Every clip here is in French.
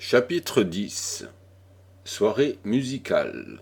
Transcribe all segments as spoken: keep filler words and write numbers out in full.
Chapitre dix. Soirée musicale.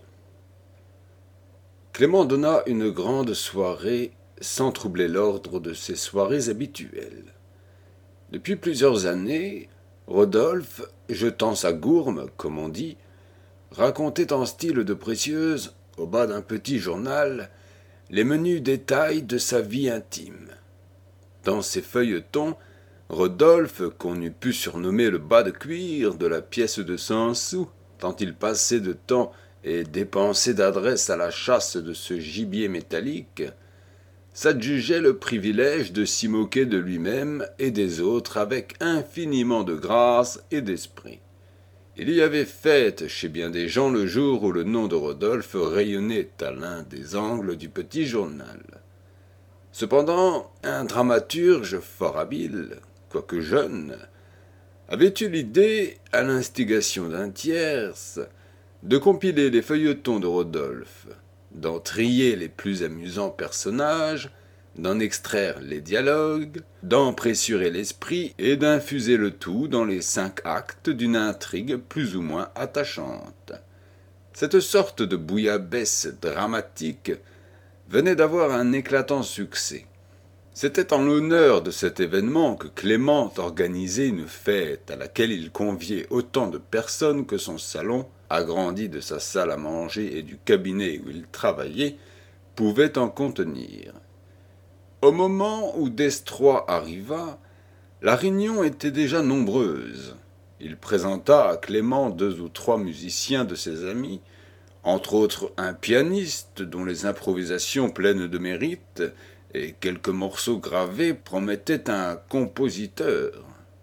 Clément donna une grande soirée sans troubler l'ordre de ses soirées habituelles. Depuis plusieurs années, Rodolphe, jetant sa gourme, comme on dit, racontait en style de précieuse, au bas d'un petit journal, les menus détails de sa vie intime. Dans ses feuilletons, Rodolphe, qu'on eût pu surnommer le bas de cuir de la pièce de cent sous, tant il passait de temps et dépensait d'adresse à la chasse de ce gibier métallique, s'adjugeait le privilège de s'y moquer de lui-même et des autres avec infiniment de grâce et d'esprit. Il y avait fête chez bien des gens le jour où le nom de Rodolphe rayonnait à l'un des angles du petit journal. Cependant, un dramaturge fort habile, quoique jeune, avait eu l'idée, à l'instigation d'un tierce, de compiler les feuilletons de Rodolphe, d'en trier les plus amusants personnages, d'en extraire les dialogues, d'en pressurer l'esprit et d'infuser le tout dans les cinq actes d'une intrigue plus ou moins attachante. Cette sorte de bouillabaisse dramatique venait d'avoir un éclatant succès. C'était en l'honneur de cet événement que Clément organisait une fête à laquelle il conviait autant de personnes que son salon, agrandi de sa salle à manger et du cabinet où il travaillait, pouvait en contenir. Au moment où Destroy arriva, la réunion était déjà nombreuse. Il présenta à Clément deux ou trois musiciens de ses amis, entre autres un pianiste dont les improvisations pleines de mérite et quelques morceaux gravés promettaient un compositeur.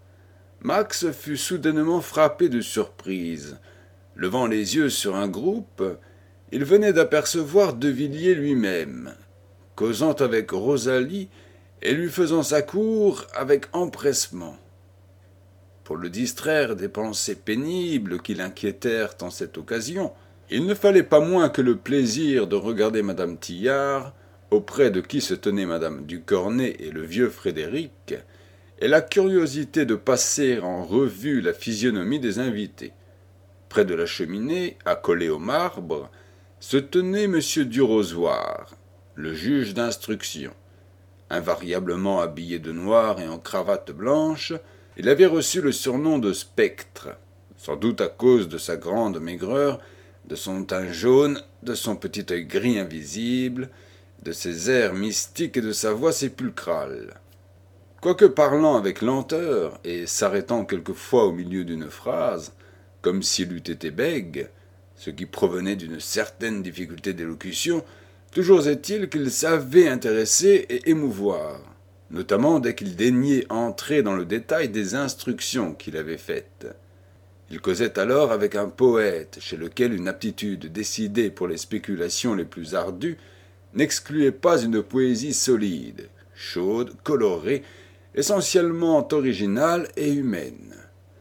Max fut soudainement frappé de surprise. Levant les yeux sur un groupe, il venait d'apercevoir De Villiers lui-même, causant avec Rosalie et lui faisant sa cour avec empressement. Pour le distraire des pensées pénibles qui l'inquiétèrent en cette occasion, il ne fallait pas moins que le plaisir de regarder madame Tillard, auprès de qui se tenaient madame Ducornet et le vieux Frédéric, et la curiosité de passer en revue la physionomie des invités. Près de la cheminée, accolé au marbre, se tenait monsieur Durozoir, le juge d'instruction. Invariablement habillé de noir et en cravate blanche, il avait reçu le surnom de spectre, sans doute à cause de sa grande maigreur, de son teint jaune, de son petit œil gris invisible, de ses airs mystiques et de sa voix sépulcrale. Quoique parlant avec lenteur et s'arrêtant quelquefois au milieu d'une phrase, comme s'il eût été bègue, ce qui provenait d'une certaine difficulté d'élocution, toujours est-il qu'il savait intéresser et émouvoir, notamment dès qu'il daignait entrer dans le détail des instructions qu'il avait faites. Il causait alors avec un poète chez lequel une aptitude décidée pour les spéculations les plus ardues n'excluait pas une poésie solide, chaude, colorée, essentiellement originale et humaine.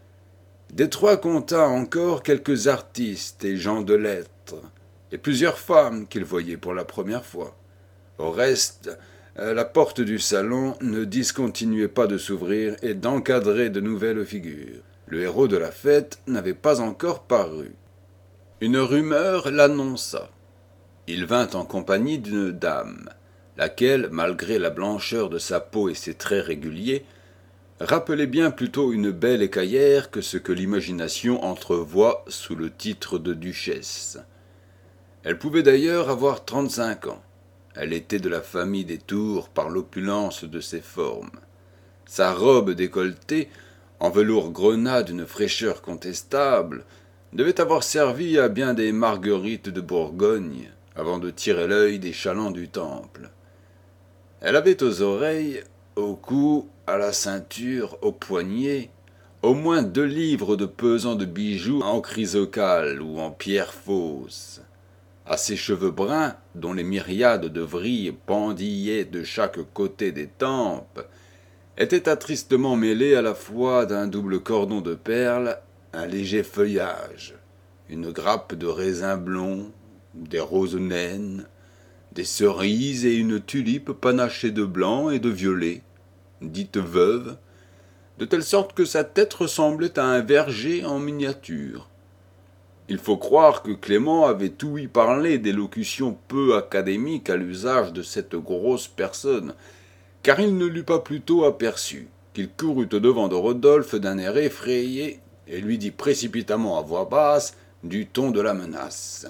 Destroy compta encore quelques artistes et gens de lettres, et plusieurs femmes qu'il voyait pour la première fois. Au reste, la porte du salon ne discontinuait pas de s'ouvrir et d'encadrer de nouvelles figures. Le héros de la fête n'avait pas encore paru. Une rumeur l'annonça. Il vint en compagnie d'une dame, laquelle, malgré la blancheur de sa peau et ses traits réguliers, rappelait bien plutôt une belle écaillère que ce que l'imagination entrevoit sous le titre de duchesse. Elle pouvait d'ailleurs avoir trente-cinq ans. Elle était de la famille des Tours par l'opulence de ses formes. Sa robe décolletée, en velours grenat d'une fraîcheur contestable, devait avoir servi à bien des marguerites de Bourgogne, avant de tirer l'œil des chalands du temple. Elle avait aux oreilles, au cou, à la ceinture, aux poignets, au moins deux livres de pesant de bijoux en chrysocale ou en pierre fausse. À ses cheveux bruns, dont les myriades de vrilles pendillaient de chaque côté des tempes, était attristement mêlé à la fois d'un double cordon de perles, un léger feuillage, une grappe de raisins blonds, des roses naines, des cerises et une tulipe panachée de blanc et de violet, dite veuve, de telle sorte que sa tête ressemblait à un verger en miniature. Il faut croire que Clément avait ouï parler d'élocutions peu académiques à l'usage de cette grosse personne, car il ne l'eut pas plus tôt aperçu qu'il courut au-devant de Rodolphe d'un air effrayé et lui dit précipitamment à voix basse, du ton de la menace.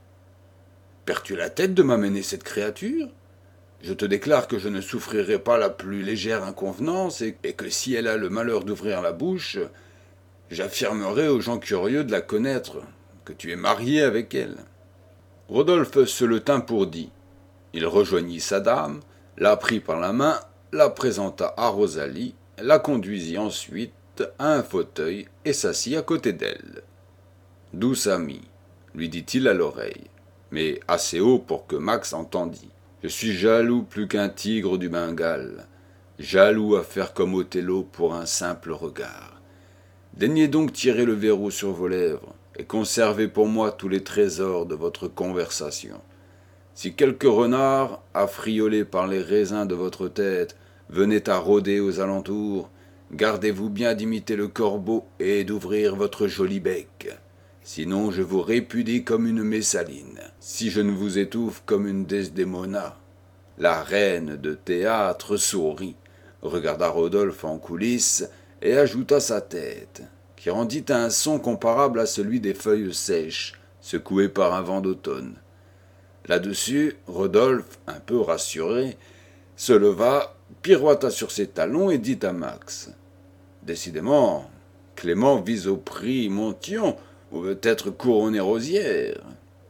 « Perds-tu la tête de m'amener cette créature ? Je te déclare que je ne souffrirai pas la plus légère inconvenance et que si elle a le malheur d'ouvrir la bouche, j'affirmerai aux gens curieux de la connaître que tu es marié avec elle. » Rodolphe se le tint pour dit. Il rejoignit sa dame, la prit par la main, la présenta à Rosalie, la conduisit ensuite à un fauteuil et s'assit à côté d'elle. « Douce amie, lui dit-il à l'oreille, mais assez haut pour que Max entendît. Je suis jaloux plus qu'un tigre du Bengale, jaloux à faire comme Othello pour un simple regard. Daignez donc tirer le verrou sur vos lèvres et conservez pour moi tous les trésors de votre conversation. Si quelque renard, affriolé par les raisins de votre tête, venait à rôder aux alentours, gardez-vous bien d'imiter le corbeau et d'ouvrir votre joli bec. Sinon je vous répudie comme une Messaline, si je ne vous étouffe comme une Desdémona. » La reine de théâtre sourit, regarda Rodolphe en coulisses et ajouta sa tête, qui rendit un son comparable à celui des feuilles sèches, secouées par un vent d'automne. Là-dessus, Rodolphe, un peu rassuré, se leva, pirouetta sur ses talons et dit à Max. « Décidément, Clément vise au prix Montyon, ou peut-être couronné Rosière. »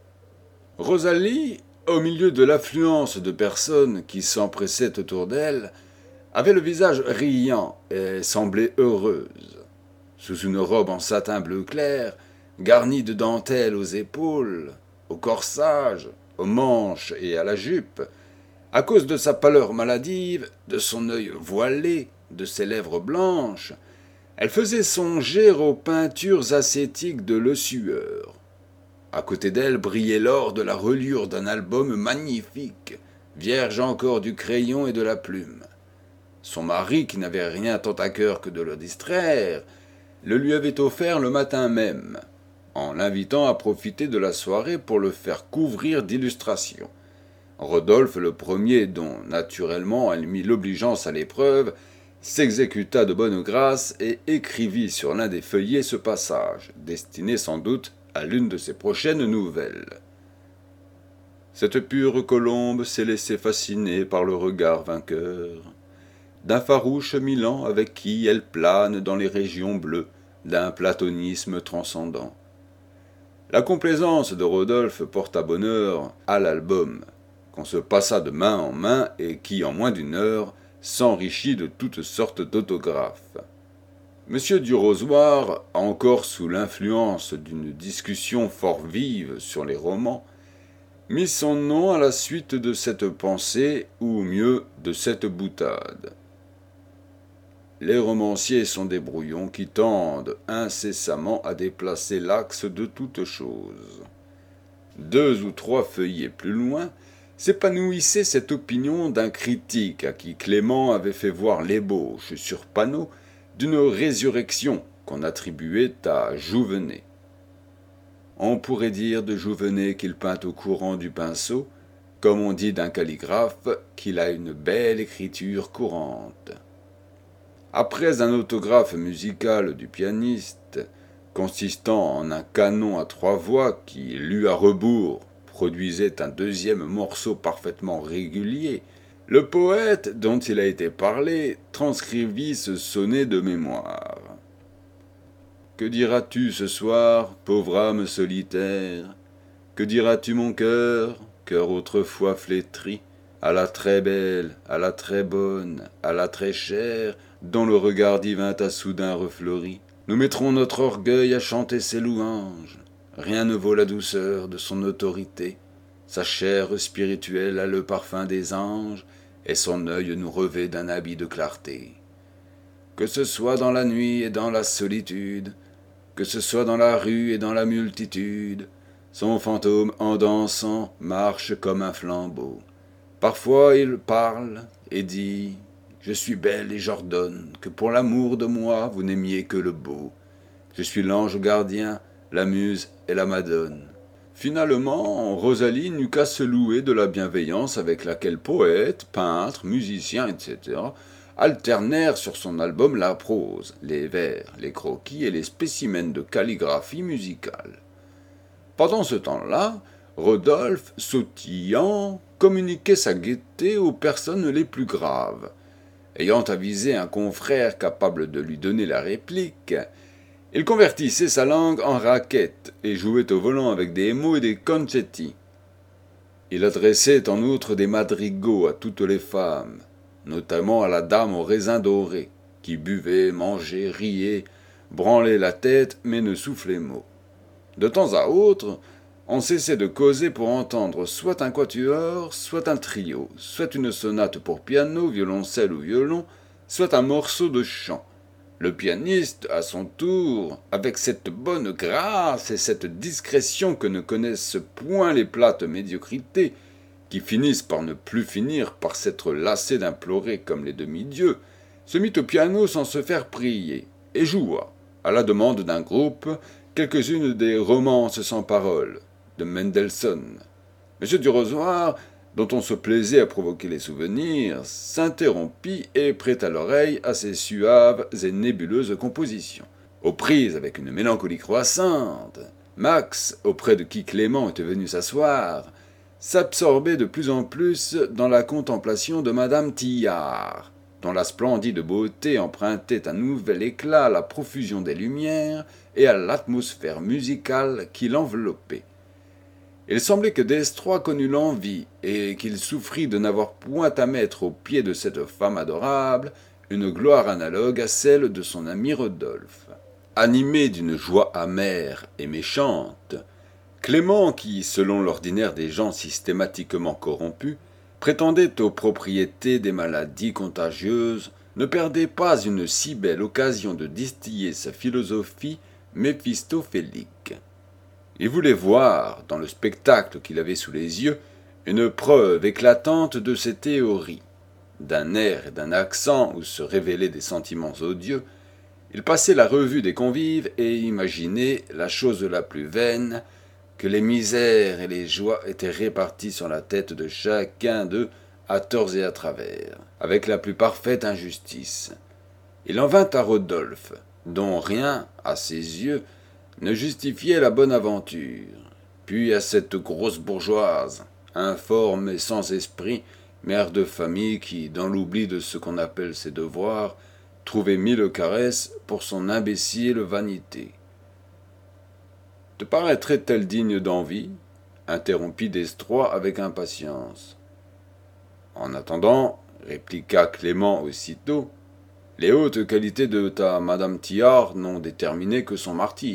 Rosalie, au milieu de l'affluence de personnes qui s'empressaient autour d'elle, avait le visage riant et semblait heureuse. Sous une robe en satin bleu clair, garnie de dentelles aux épaules, au corsage, aux manches et à la jupe, à cause de sa pâleur maladive, de son œil voilé, de ses lèvres blanches, elle faisait songer aux peintures ascétiques de Le Sueur. À côté d'elle brillait l'or de la reliure d'un album magnifique, vierge encore du crayon et de la plume. Son mari, qui n'avait rien tant à cœur que de le distraire, le lui avait offert le matin même, en l'invitant à profiter de la soirée pour le faire couvrir d'illustrations. Rodolphe, le premier dont, naturellement, elle mit l'obligeance à l'épreuve, s'exécuta de bonne grâce et écrivit sur l'un des feuillets ce passage, destiné sans doute à l'une de ses prochaines nouvelles. Cette pure colombe s'est laissée fasciner par le regard vainqueur d'un farouche Milan avec qui elle plane dans les régions bleues d'un platonisme transcendant. La complaisance de Rodolphe porta bonheur à l'album, qu'on se passa de main en main et qui, en moins d'une heure, s'enrichit de toutes sortes d'autographes. Monsieur du Rosoir, encore sous l'influence d'une discussion fort vive sur les romans, mit son nom à la suite de cette pensée, ou mieux, de cette boutade. Les romanciers sont des brouillons qui tendent incessamment à déplacer l'axe de toute chose. Deux ou trois feuillets plus loin, s'épanouissait cette opinion d'un critique à qui Clément avait fait voir l'ébauche sur panneau d'une résurrection qu'on attribuait à Jouvenet. On pourrait dire de Jouvenet qu'il peint au courant du pinceau, comme on dit d'un calligraphe qu'il a une belle écriture courante. Après un autographe musical du pianiste, consistant en un canon à trois voix qui, lu à rebours, produisait un deuxième morceau parfaitement régulier, le poète dont il a été parlé transcrivit ce sonnet de mémoire. « Que diras-tu ce soir, pauvre âme solitaire ? Que diras-tu mon cœur, cœur autrefois flétri, à la très belle, à la très bonne, à la très chère, dont le regard divin t'a soudain refleuri ? Nous mettrons notre orgueil à chanter ses louanges. Rien ne vaut la douceur de son autorité. Sa chair spirituelle a le parfum des anges, et son œil nous revêt d'un habit de clarté. Que ce soit dans la nuit et dans la solitude, que ce soit dans la rue et dans la multitude, son fantôme en dansant marche comme un flambeau. Parfois il parle et dit Je suis belle et j'ordonne que pour l'amour de moi, vous n'aimiez que le beau. Je suis l'ange gardien, la muse et la madone. » Finalement, Rosalie n'eut qu'à se louer de la bienveillance avec laquelle poètes, peintres, musiciens, et cetera alternèrent sur son album la prose, les vers, les croquis et les spécimens de calligraphie musicale. Pendant ce temps-là, Rodolphe, sautillant, communiquait sa gaieté aux personnes les plus graves. Ayant avisé un confrère capable de lui donner la réplique, il convertissait sa langue en raquette et jouait au volant avec des mots et des concetti. Il adressait en outre des madrigaux à toutes les femmes, notamment à la dame aux raisins dorés, qui buvait, mangeait, riait, branlait la tête, mais ne soufflait mot. De temps à autre, on cessait de causer pour entendre soit un quatuor, soit un trio, soit une sonate pour piano, violoncelle ou violon, soit un morceau de chant. Le pianiste, à son tour, avec cette bonne grâce et cette discrétion que ne connaissent point les plates médiocrités, qui finissent par ne plus finir par s'être lassés d'implorer comme les demi-dieux, se mit au piano sans se faire prier, et joua, à la demande d'un groupe, quelques-unes des romances sans paroles, de Mendelssohn. Monsieur du Rosoir, dont on se plaisait à provoquer les souvenirs, s'interrompit et prêta l'oreille à ces suaves et nébuleuses compositions. Aux prises avec une mélancolie croissante, Max, auprès de qui Clément était venu s'asseoir, s'absorbait de plus en plus dans la contemplation de Madame Tillard, dont la splendide beauté empruntait un nouvel éclat à la profusion des lumières et à l'atmosphère musicale qui l'enveloppait. Il semblait que Destroy connût l'envie et qu'il souffrit de n'avoir point à mettre aux pieds de cette femme adorable une gloire analogue à celle de son ami Rodolphe. Animé d'une joie amère et méchante, Clément, qui, selon l'ordinaire des gens systématiquement corrompus, prétendait aux propriétés des maladies contagieuses, ne perdait pas une si belle occasion de distiller sa philosophie méphistophélique. Il voulait voir, dans le spectacle qu'il avait sous les yeux, une preuve éclatante de ses théories. D'un air et d'un accent où se révélaient des sentiments odieux, il passait la revue des convives et imaginait la chose la plus vaine, que les misères et les joies étaient réparties sur la tête de chacun d'eux à tort et à travers, avec la plus parfaite injustice. Il en vint à Rodolphe, dont rien, à ses yeux, ne justifiait la bonne aventure, puis à cette grosse bourgeoise, informe et sans esprit, mère de famille qui, dans l'oubli de ce qu'on appelle ses devoirs, trouvait mille caresses pour son imbécile vanité. « Te paraîtrait-elle digne d'envie » interrompit Destroy avec impatience. « En attendant, » répliqua Clément aussitôt, « les hautes qualités de ta Madame Tillard n'ont déterminé que son martyre. »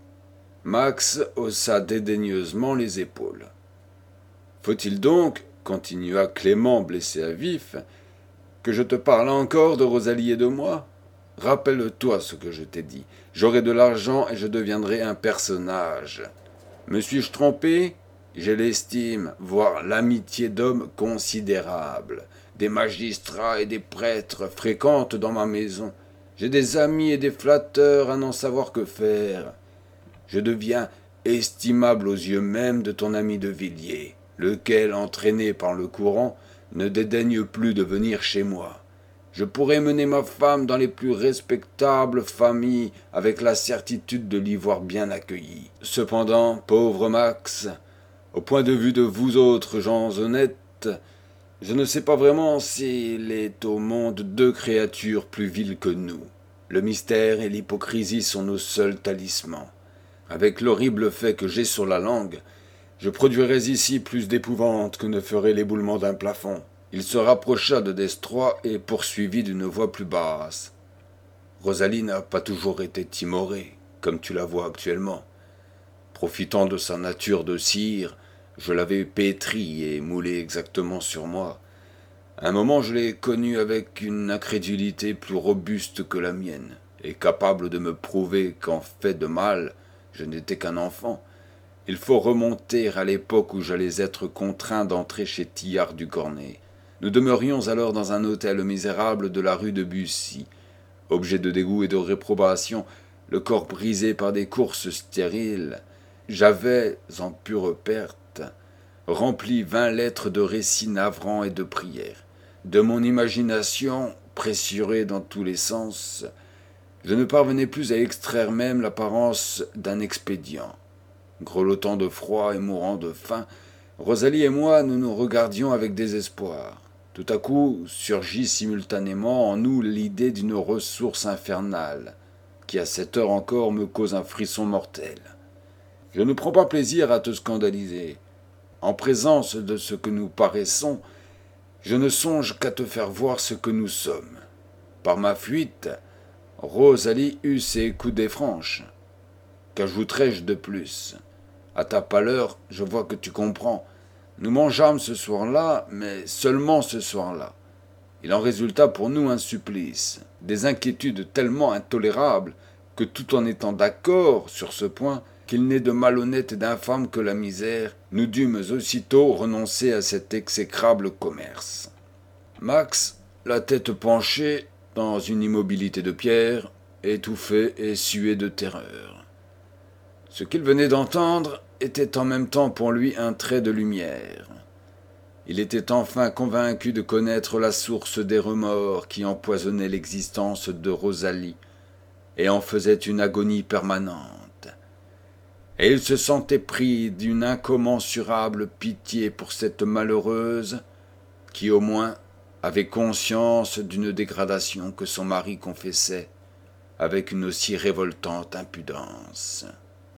Max haussa dédaigneusement les épaules. « Faut-il donc, » continua Clément blessé à vif, « que je te parle encore de Rosalie et de moi ? Rappelle-toi ce que je t'ai dit. J'aurai de l'argent et je deviendrai un personnage. Me suis-je trompé ? J'ai l'estime, voire l'amitié d'hommes considérables. Des magistrats et des prêtres fréquentent dans ma maison. J'ai des amis et des flatteurs à n'en savoir que faire. Je deviens estimable aux yeux même de ton ami de Villiers, lequel, entraîné par le courant, ne dédaigne plus de venir chez moi. Je pourrais mener ma femme dans les plus respectables familles avec la certitude de l'y voir bien accueillie. Cependant, pauvre Max, au point de vue de vous autres gens honnêtes, je ne sais pas vraiment s'il est au monde deux créatures plus viles que nous. Le mystère et l'hypocrisie sont nos seuls talismans. Avec l'horrible fait que j'ai sur la langue, je produirais ici plus d'épouvante que ne ferait l'éboulement d'un plafond. » Il se rapprocha de Destroy et poursuivit d'une voix plus basse. « Rosalie n'a pas toujours été timorée, comme tu la vois actuellement. Profitant de sa nature de cire, je l'avais pétrie et moulée exactement sur moi. À un moment, je l'ai connue avec une incrédulité plus robuste que la mienne, et capable de me prouver qu'en fait de mal, je n'étais qu'un enfant. Il faut remonter à l'époque où j'allais être contraint d'entrer chez Tillard du Cornet. Nous demeurions alors dans un hôtel misérable de la rue de Bussy, objet de dégoût et de réprobation, le corps brisé par des courses stériles. J'avais, en pure perte, rempli vingt lettres de récits navrants et de prières. De mon imagination, pressurée dans tous les sens, je ne parvenais plus à extraire même l'apparence d'un expédient. Grelottant de froid et mourant de faim, Rosalie et moi, nous nous regardions avec désespoir. Tout à coup surgit simultanément en nous l'idée d'une ressource infernale, qui à cette heure encore me cause un frisson mortel. Je ne prends pas plaisir à te scandaliser. En présence de ce que nous paraissons, je ne songe qu'à te faire voir ce que nous sommes. Par ma fuite, Rosalie eut ses coudées franches. Qu'ajouterais-je de plus ? À ta pâleur, je vois que tu comprends. Nous mangeâmes ce soir-là, mais seulement ce soir-là. Il en résulta pour nous un supplice, des inquiétudes tellement intolérables que tout en étant d'accord sur ce point, qu'il n'est de malhonnête et d'infâme que la misère, nous dûmes aussitôt renoncer à cet exécrable commerce. Max, la tête penchée, dans une immobilité de pierre, étouffait et suait de terreur. Ce qu'il venait d'entendre était en même temps pour lui un trait de lumière. Il était enfin convaincu de connaître la source des remords qui empoisonnaient l'existence de Rosalie et en faisaient une agonie permanente. Et il se sentait pris d'une incommensurable pitié pour cette malheureuse qui, au moins, avait conscience d'une dégradation que son mari confessait avec une aussi révoltante impudence.